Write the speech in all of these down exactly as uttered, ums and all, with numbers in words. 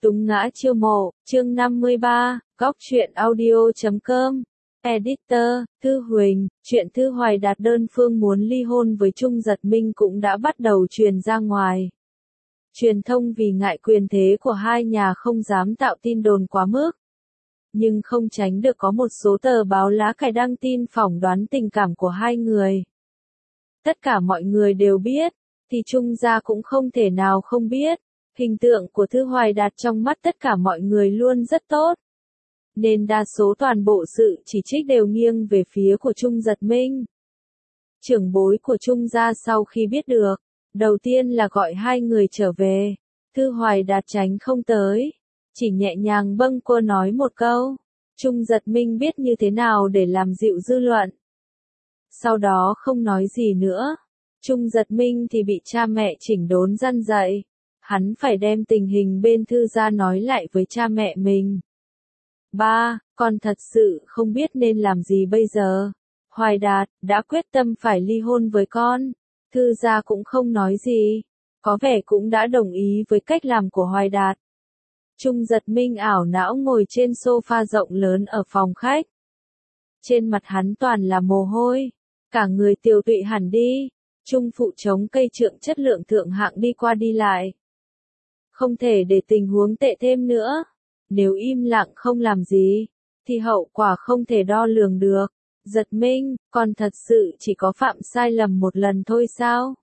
Túng ngã chiêu mộ, chương năm mươi ba, góc truyện audio chấm com. Editor, Thư Huỳnh, chuyện Thư Hoài Đạt đơn phương muốn ly hôn với Trung Giật Minh cũng đã bắt đầu truyền ra ngoài. Truyền thông vì ngại quyền thế của hai nhà không dám tạo tin đồn quá mức. Nhưng không tránh được có một số tờ báo lá cải đăng tin phỏng đoán tình cảm của hai người. Tất cả mọi người đều biết, thì Trung gia cũng không thể nào không biết. Hình tượng của Thư Hoài Đạt trong mắt tất cả mọi người luôn rất tốt. Nên đa số toàn bộ sự chỉ trích đều nghiêng về phía của Trung Giật Minh. Trưởng bối của Trung gia sau khi biết được, đầu tiên là gọi hai người trở về. Thư Hoài Đạt tránh không tới, chỉ nhẹ nhàng bâng quơ nói một câu. Trung Giật Minh biết như thế nào để làm dịu dư luận. Sau đó không nói gì nữa. Trung Giật Minh thì bị cha mẹ chỉnh đốn răn dạy. Hắn phải đem tình hình bên Thư gia nói lại với cha mẹ mình. Ba, con thật sự không biết nên làm gì bây giờ. Hoài Đạt đã quyết tâm phải ly hôn với con. Thư gia cũng không nói gì. Có vẻ cũng đã đồng ý với cách làm của Hoài Đạt. Trung Giật Minh ảo não ngồi trên sofa rộng lớn ở phòng khách. Trên mặt hắn toàn là mồ hôi. Cả người tiều tụy hẳn đi. Trung phụ chống cây trượng chất lượng thượng hạng đi qua đi lại. Không thể để tình huống tệ thêm nữa. Nếu im lặng không làm gì, thì hậu quả không thể đo lường được. Giật Minh, con thật sự chỉ có phạm sai lầm một lần thôi sao?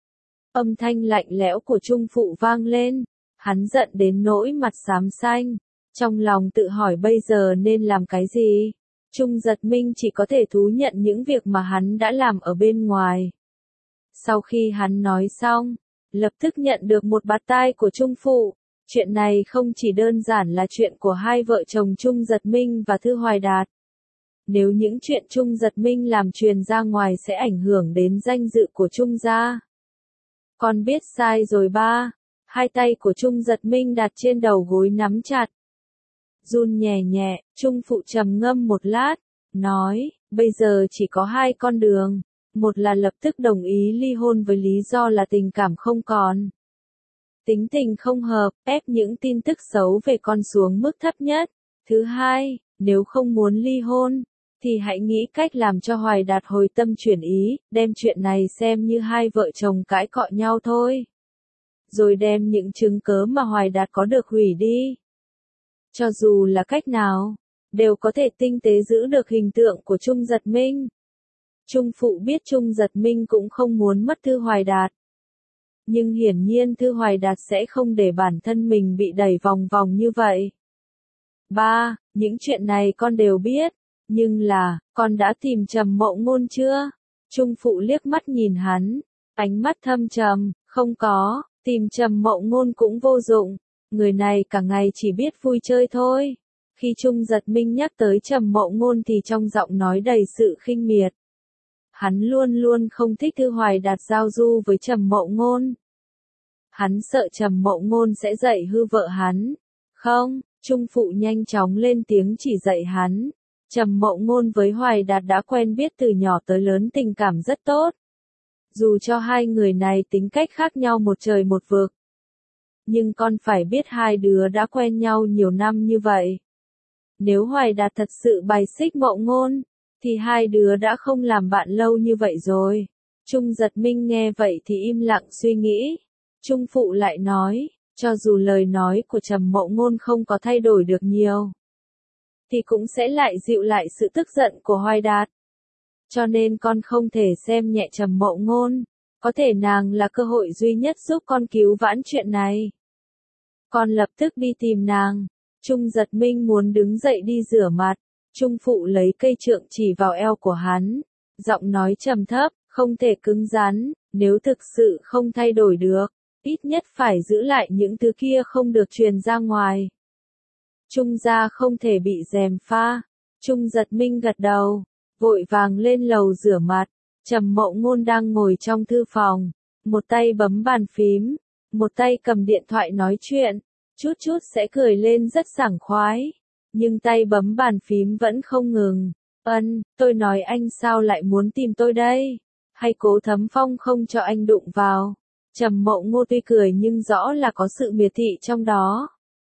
Âm thanh lạnh lẽo của Trung phụ vang lên. Hắn giận đến nỗi mặt xám xanh. Trong lòng tự hỏi bây giờ nên làm cái gì? Trung Giật Minh chỉ có thể thú nhận những việc mà hắn đã làm ở bên ngoài. Sau khi hắn nói xong, lập tức nhận được một bạt tai của Trung phụ. Chuyện này không chỉ đơn giản là chuyện của hai vợ chồng Trung Giật Minh và Thư Hoài Đạt. Nếu những chuyện Trung Giật Minh làm truyền ra ngoài sẽ ảnh hưởng đến danh dự của Trung gia. Con biết sai rồi ba. Hai tay của Trung Giật Minh đặt trên đầu gối nắm chặt. Run nhẹ nhẹ, Trung phụ trầm ngâm một lát, nói, bây giờ chỉ có hai con đường. Một là lập tức đồng ý ly hôn với lý do là tình cảm không còn. Tính tình không hợp, ép những tin tức xấu về con xuống mức thấp nhất. Thứ hai, nếu không muốn ly hôn, thì hãy nghĩ cách làm cho Hoài Đạt hồi tâm chuyển ý, đem chuyện này xem như hai vợ chồng cãi cọ nhau thôi. Rồi đem những chứng cớ mà Hoài Đạt có được hủy đi. Cho dù là cách nào, đều có thể tinh tế giữ được hình tượng của Trung Giật Minh. Trung phụ biết Trung Giật Minh cũng không muốn mất Thư Hoài Đạt. Nhưng hiển nhiên Thư Hoài Đạt sẽ không để bản thân mình bị đẩy vòng vòng như vậy. Ba, những chuyện này con đều biết, nhưng là, con đã tìm Trầm Mậu Ngôn chưa? Trung phụ liếc mắt nhìn hắn, ánh mắt thâm trầm, không có, tìm Trầm Mậu Ngôn cũng vô dụng, người này cả ngày chỉ biết vui chơi thôi. Khi Trung Giật Minh nhắc tới Trầm Mậu Ngôn thì trong giọng nói đầy sự khinh miệt. Hắn luôn luôn không thích Thư Hoài Đạt giao du với Trầm Mậu Ngôn. Hắn sợ Trầm Mậu Ngôn sẽ dạy hư vợ hắn. Không, Trung phụ nhanh chóng lên tiếng chỉ dạy hắn. Trầm Mậu Ngôn với Hoài Đạt đã quen biết từ nhỏ tới lớn, tình cảm rất tốt. Dù cho hai người này tính cách khác nhau một trời một vực. Nhưng con phải biết hai đứa đã quen nhau nhiều năm như vậy. Nếu Hoài Đạt thật sự bài xích Mậu Ngôn, thì hai đứa đã không làm bạn lâu như vậy rồi. Trung Giật Minh nghe vậy thì im lặng suy nghĩ. Trung phụ lại nói, cho dù lời nói của Trầm Mậu Ngôn không có thay đổi được nhiều, thì cũng sẽ lại dịu lại sự tức giận của Hoài Đạt. Cho nên con không thể xem nhẹ Trầm Mậu Ngôn, có thể nàng là cơ hội duy nhất giúp con cứu vãn chuyện này. Con lập tức đi tìm nàng. Trung Giật Minh muốn đứng dậy đi rửa mặt. Trung phụ lấy cây trượng chỉ vào eo của hắn, giọng nói trầm thấp, không thể cứng rắn, nếu thực sự không thay đổi được, ít nhất phải giữ lại những thứ kia không được truyền ra ngoài. Trung gia không thể bị gièm pha. Trung Giật Minh gật đầu, vội vàng lên lầu rửa mặt. Trầm Mậu Ngôn đang ngồi trong thư phòng, một tay bấm bàn phím, một tay cầm điện thoại nói chuyện, chút chút sẽ cười lên rất sảng khoái. Nhưng tay bấm bàn phím vẫn không ngừng. Ân, tôi nói anh sao lại muốn tìm tôi đây? Hay Cố Thấm Phong không cho anh đụng vào? Trầm Mậu Ngôn tuy cười nhưng rõ là có sự miệt thị trong đó.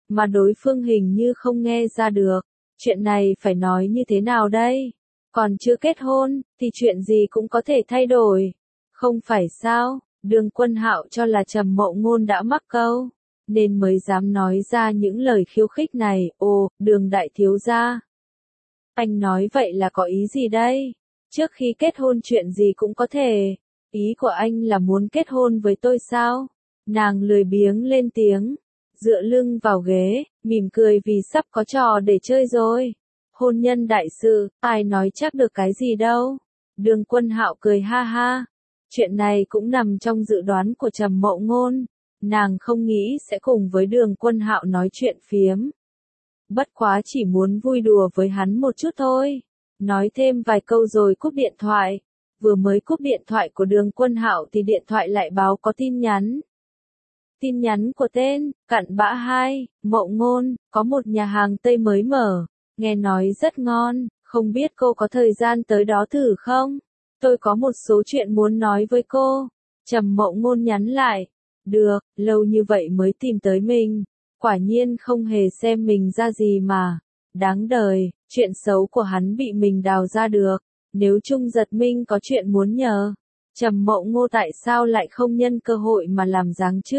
mà đối phương hình như không nghe ra được. Chuyện này phải nói như thế nào đây? Còn chưa kết hôn, thì chuyện gì cũng có thể thay đổi. Không phải sao, Đường Quân Hạo cho là Trầm Mậu Ngôn đã mắc câu, nên mới dám nói ra những lời khiêu khích này. Ồ, Đường đại thiếu gia. Anh nói vậy là có ý gì đây? Trước khi kết hôn chuyện gì cũng có thể. Ý của anh là muốn kết hôn với tôi sao? Nàng lười biếng lên tiếng, dựa lưng vào ghế, mỉm cười vì sắp có trò để chơi rồi. Hôn nhân đại sự, ai nói chắc được cái gì đâu. Đường Quân Hạo cười ha ha. Chuyện này cũng nằm trong dự đoán của Trầm Mậu Ngôn. Nàng không nghĩ sẽ cùng với Đường Quân Hạo nói chuyện phiếm. Bất quá chỉ muốn vui đùa với hắn một chút thôi. Nói thêm vài câu rồi cúp điện thoại. Vừa mới cúp điện thoại của Đường Quân Hạo thì điện thoại lại báo có tin nhắn. Tin nhắn của tên, cặn bã hai, Mậu Ngôn, có một nhà hàng Tây mới mở. Nghe nói rất ngon, không biết cô có thời gian tới đó thử không? Tôi có một số chuyện muốn nói với cô. Trầm Mậu Ngôn nhắn lại. Được, lâu như vậy mới tìm tới mình. Quả nhiên không hề xem mình ra gì mà. Đáng đời, chuyện xấu của hắn bị mình đào ra được. Nếu Trung Giật Minh có chuyện muốn nhờ, Trầm Mậu Ngôn tại sao lại không nhân cơ hội mà làm dáng chứ?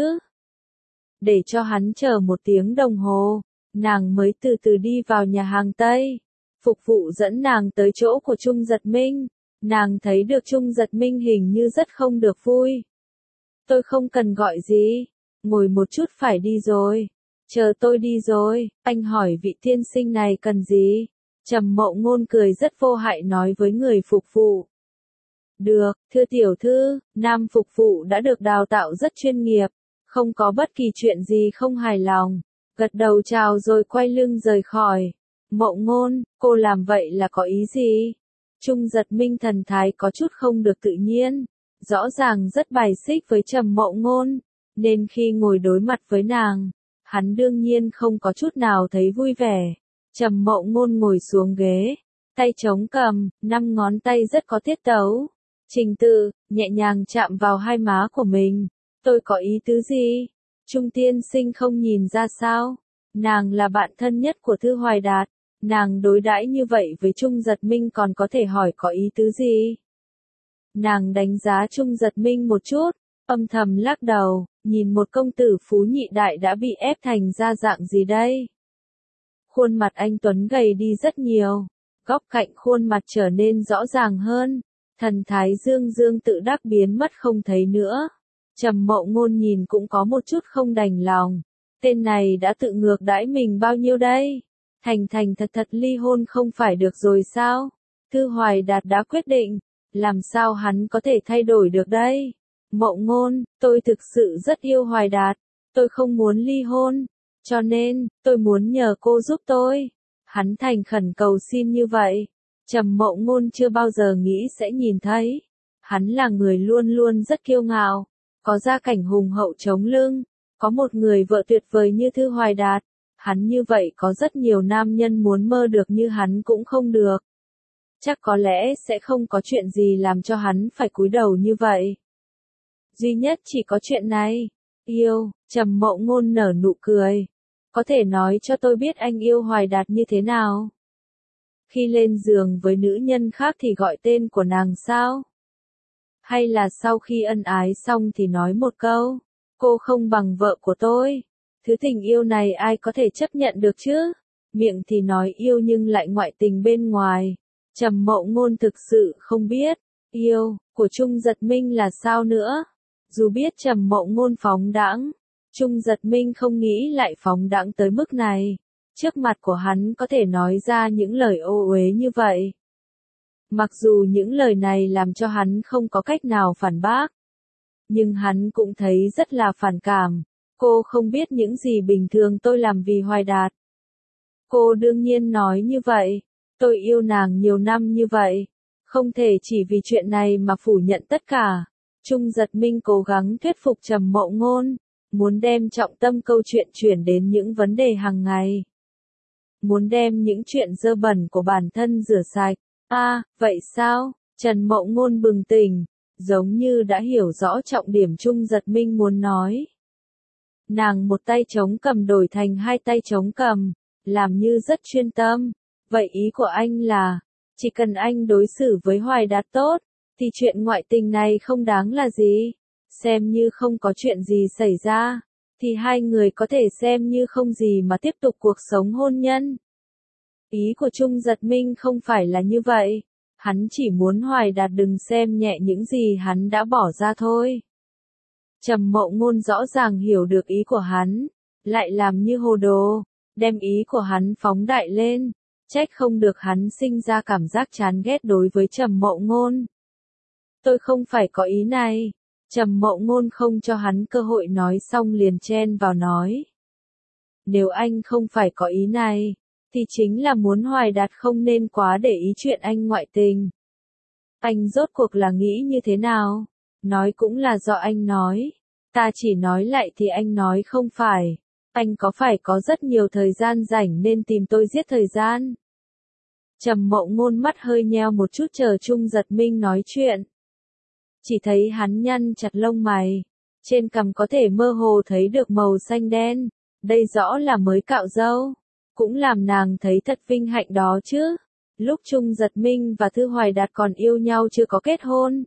Để cho hắn chờ một tiếng đồng hồ, nàng mới từ từ đi vào nhà hàng Tây. Phục vụ dẫn nàng tới chỗ của Trung Giật Minh. Nàng thấy được Trung Giật Minh hình như rất không được vui. Tôi không cần gọi gì. Ngồi một chút phải đi rồi. Chờ tôi đi rồi, anh hỏi vị tiên sinh này cần gì? Trầm Mậu Ngôn cười rất vô hại nói với người phục vụ. Được, thưa tiểu thư, nam phục vụ đã được đào tạo rất chuyên nghiệp. Không có bất kỳ chuyện gì không hài lòng. Gật đầu chào rồi quay lưng rời khỏi. Mậu Ngôn, cô làm vậy là có ý gì? Trung Giật Minh thần thái có chút không được tự nhiên. Rõ ràng rất bài xích với Trầm Mậu Ngôn. Nên khi ngồi đối mặt với nàng, hắn đương nhiên không có chút nào thấy vui vẻ. Trầm Mậu Ngôn ngồi xuống ghế, tay chống cằm, năm ngón tay rất có tiết tấu. Trình tự, nhẹ nhàng chạm vào hai má của mình. Tôi có ý tứ gì? Trung tiên sinh không nhìn ra sao? Nàng là bạn thân nhất của Thư Hoài Đạt. Nàng đối đãi như vậy với Trung Giật Minh còn có thể hỏi có ý tứ gì? Nàng đánh giá Trung Giật Minh một chút, âm thầm lắc đầu, nhìn một công tử phú nhị đại đã bị ép thành ra dạng gì đây? Khuôn mặt anh Tuấn gầy đi rất nhiều, góc cạnh khuôn mặt trở nên rõ ràng hơn, thần thái dương dương tự đắc biến mất không thấy nữa. Trầm Mậu Ngôn nhìn cũng có một chút không đành lòng, tên này đã tự ngược đãi mình bao nhiêu đây? Thành thành thật thật ly hôn không phải được rồi sao? Thư Hoài Đạt đã quyết định, làm sao hắn có thể thay đổi được đây? Mậu Ngôn, tôi thực sự rất yêu Hoài Đạt, tôi không muốn ly hôn, cho nên, tôi muốn nhờ cô giúp tôi. Hắn thành khẩn cầu xin như vậy. Trầm Mậu Ngôn chưa bao giờ nghĩ sẽ nhìn thấy. Hắn là người luôn luôn rất kiêu ngạo, có gia cảnh hùng hậu chống lưng, có một người vợ tuyệt vời như Thư Hoài Đạt. Hắn như vậy có rất nhiều nam nhân muốn mơ được như hắn cũng không được. Chắc có lẽ sẽ không có chuyện gì làm cho hắn phải cúi đầu như vậy. Duy nhất chỉ có chuyện này. Yêu, Trầm Mậu Ngôn nở nụ cười. Có thể nói cho tôi biết anh yêu Hoài Đạt như thế nào? Khi lên giường với nữ nhân khác thì gọi tên của nàng sao? Hay là sau khi ân ái xong thì nói một câu, cô không bằng vợ của tôi? Thứ tình yêu này ai có thể chấp nhận được chứ? Miệng thì nói yêu nhưng lại ngoại tình bên ngoài. Trầm Mậu Ngôn thực sự không biết, yêu của Trung Giật Minh là sao nữa. Dù biết Trầm Mậu Ngôn phóng đãng, Trung Giật Minh không nghĩ lại phóng đãng tới mức này. Trước mặt của hắn có thể nói ra những lời ô uế như vậy. Mặc dù những lời này làm cho hắn không có cách nào phản bác, nhưng hắn cũng thấy rất là phản cảm. Cô không biết những gì bình thường tôi làm vì Hoài Đạt. Cô đương nhiên nói như vậy. Tôi yêu nàng nhiều năm như vậy. Không thể chỉ vì chuyện này mà phủ nhận tất cả. Trung Giật Minh cố gắng thuyết phục Trầm Mậu Ngôn, muốn đem trọng tâm câu chuyện chuyển đến những vấn đề hàng ngày. Muốn đem những chuyện dơ bẩn của bản thân rửa sạch. A, à, vậy sao? Trần Mậu Ngôn bừng tỉnh, giống như đã hiểu rõ trọng điểm Trung Giật Minh muốn nói. Nàng một tay trống cầm đổi thành hai tay trống cầm, làm như rất chuyên tâm. Vậy ý của anh là, chỉ cần anh đối xử với Hoài Đạt tốt, thì chuyện ngoại tình này không đáng là gì. Xem như không có chuyện gì xảy ra, thì hai người có thể xem như không gì mà tiếp tục cuộc sống hôn nhân. Ý của Trung Giật Minh không phải là như vậy. Hắn chỉ muốn Hoài Đạt đừng xem nhẹ những gì hắn đã bỏ ra thôi. Trầm Mậu Ngôn rõ ràng hiểu được ý của hắn, lại làm như hồ đồ, đem ý của hắn phóng đại lên, trách không được hắn sinh ra cảm giác chán ghét đối với Trầm Mậu Ngôn. Tôi không phải có ý này. Trầm Mậu Ngôn không cho hắn cơ hội nói xong liền chen vào nói. Nếu anh không phải có ý này, thì chính là muốn Hoài Đạt không nên quá để ý chuyện anh ngoại tình. Anh rốt cuộc là nghĩ như thế nào? Nói cũng là do anh nói. Ta chỉ nói lại thì anh nói không phải. Anh có phải có rất nhiều thời gian rảnh nên tìm tôi giết thời gian? Trầm Mậu Ngôn mắt hơi nheo một chút chờ Trung Giật Minh nói chuyện. Chỉ thấy hắn nhăn chặt lông mày. Trên cằm có thể mơ hồ thấy được màu xanh đen. Đây rõ là mới cạo râu. Cũng làm nàng thấy thật vinh hạnh đó chứ. Lúc Trung Giật Minh và Thư Hoài Đạt còn yêu nhau chưa có kết hôn.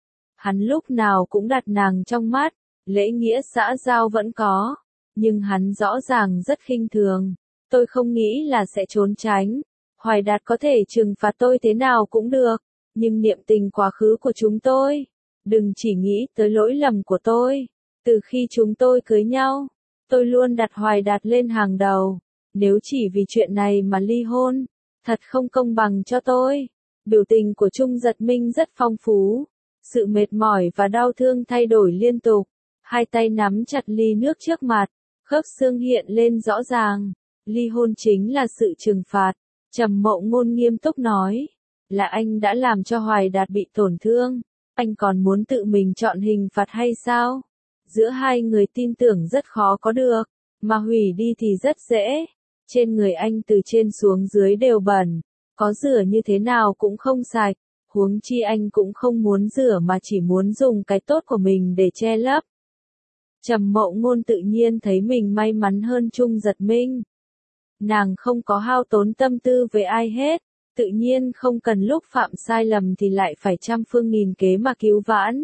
Hắn lúc nào cũng đặt nàng trong mắt. Lễ nghĩa xã giao vẫn có. Nhưng hắn rõ ràng rất khinh thường. Tôi không nghĩ là sẽ trốn tránh. Hoài Đạt có thể trừng phạt tôi thế nào cũng được. Nhưng niệm tình quá khứ của chúng tôi. Đừng chỉ nghĩ tới lỗi lầm của tôi. Từ khi chúng tôi cưới nhau, tôi luôn đặt Hoài Đạt lên hàng đầu. Nếu chỉ vì chuyện này mà ly hôn, thật không công bằng cho tôi. Biểu tình của Trung Giật Minh rất phong phú. Sự mệt mỏi và đau thương thay đổi liên tục. Hai tay nắm chặt ly nước trước mặt, khớp xương hiện lên rõ ràng. Ly hôn chính là sự trừng phạt. Trầm Mậu Ngôn nghiêm túc nói. Là anh đã làm cho Hoài Đạt bị tổn thương. Anh còn muốn tự mình chọn hình phạt hay sao? Giữa hai người tin tưởng rất khó có được, mà hủy đi thì rất dễ. Trên người anh từ trên xuống dưới đều bẩn, có rửa như thế nào cũng không sạch, huống chi anh cũng không muốn rửa mà chỉ muốn dùng cái tốt của mình để che lấp. Trầm Mậu Ngôn tự nhiên thấy mình may mắn hơn Trung Giật Minh. Nàng không có hao tốn tâm tư với ai hết, tự nhiên không cần lúc phạm sai lầm thì lại phải trăm phương nghìn kế mà cứu vãn.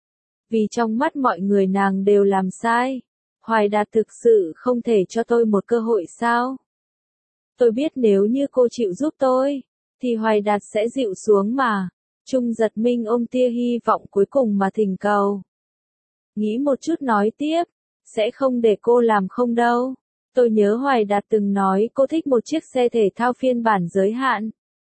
Vì trong mắt mọi người nàng đều làm sai. Hoài Đạt thực sự không thể cho tôi một cơ hội sao? Tôi biết nếu như cô chịu giúp tôi, thì Hoài Đạt sẽ dịu xuống mà. Trung Giật Minh ôm tia hy vọng cuối cùng mà thỉnh cầu. Nghĩ một chút nói tiếp, sẽ không để cô làm không đâu. Tôi nhớ Hoài Đạt từng nói cô thích một chiếc xe thể thao phiên bản giới hạn.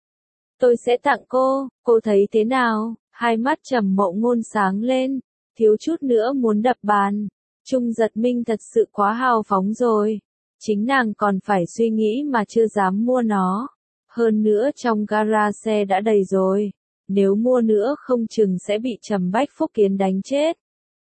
Tôi sẽ tặng cô, cô thấy thế nào? Hai mắt Trầm Mậu Ngôn sáng lên, thiếu chút nữa muốn đập bàn. Trung Giật Minh thật sự quá hào phóng rồi. Chính nàng còn phải suy nghĩ mà chưa dám mua nó. Hơn nữa trong gara xe đã đầy rồi. Nếu mua nữa không chừng sẽ bị Trầm Bách Phúc Kiến đánh chết.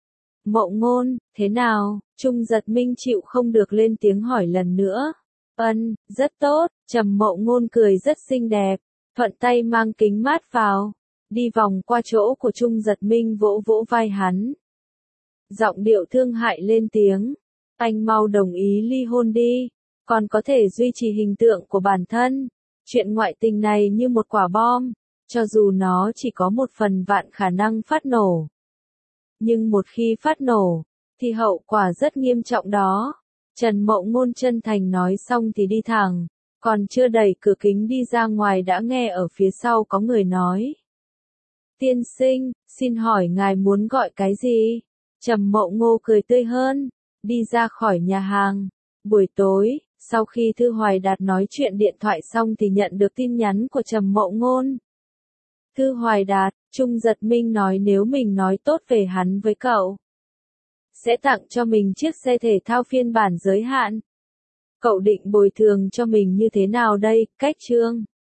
Mậu Ngôn, thế nào? Trung Giật Minh chịu không được lên tiếng hỏi lần nữa. Ân, rất tốt. Trầm Mậu Ngôn cười rất xinh đẹp, thuận tay mang kính mát vào, đi vòng qua chỗ của Trung Giật Minh vỗ vỗ vai hắn. Giọng điệu thương hại lên tiếng. Anh mau đồng ý ly hôn đi, còn có thể duy trì hình tượng của bản thân. Chuyện ngoại tình này như một quả bom, cho dù nó chỉ có một phần vạn khả năng phát nổ. Nhưng một khi phát nổ, thì hậu quả rất nghiêm trọng đó. Trần Mậu Ngôn chân thành nói xong thì đi thẳng, còn chưa đẩy cửa kính đi ra ngoài đã nghe ở phía sau có người nói. Tiên sinh, xin hỏi ngài muốn gọi cái gì? Trầm Mậu Ngô cười tươi hơn, đi ra khỏi nhà hàng. Buổi tối, sau khi Thư Hoài Đạt nói chuyện điện thoại xong thì nhận được tin nhắn của Trầm Mậu Ngôn. Thư Hoài Đạt, Trung Giật Minh nói nếu mình nói tốt về hắn với cậu, sẽ tặng cho mình chiếc xe thể thao phiên bản giới hạn. Cậu định bồi thường cho mình như thế nào đây? Cách chương